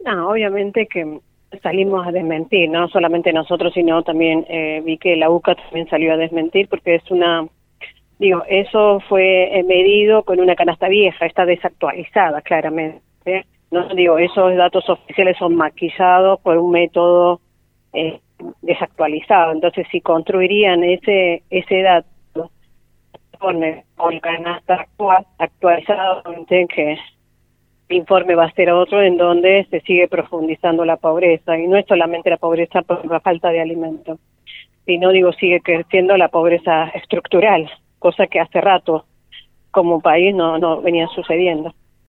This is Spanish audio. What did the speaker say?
No, obviamente que salimos a desmentir, no solamente nosotros, sino también vi que la UCA también salió a desmentir porque es una, digo, eso fue medido con una canasta vieja, está desactualizada claramente. No digo, esos datos oficiales son maquillados por un método desactualizado, entonces si construirían ese dato con canasta actualizado, que el informe va a ser otro en donde se sigue profundizando la pobreza, y no es solamente la pobreza por la falta de alimento, sino digo, sigue creciendo la pobreza estructural, cosa que hace rato como país no venía sucediendo.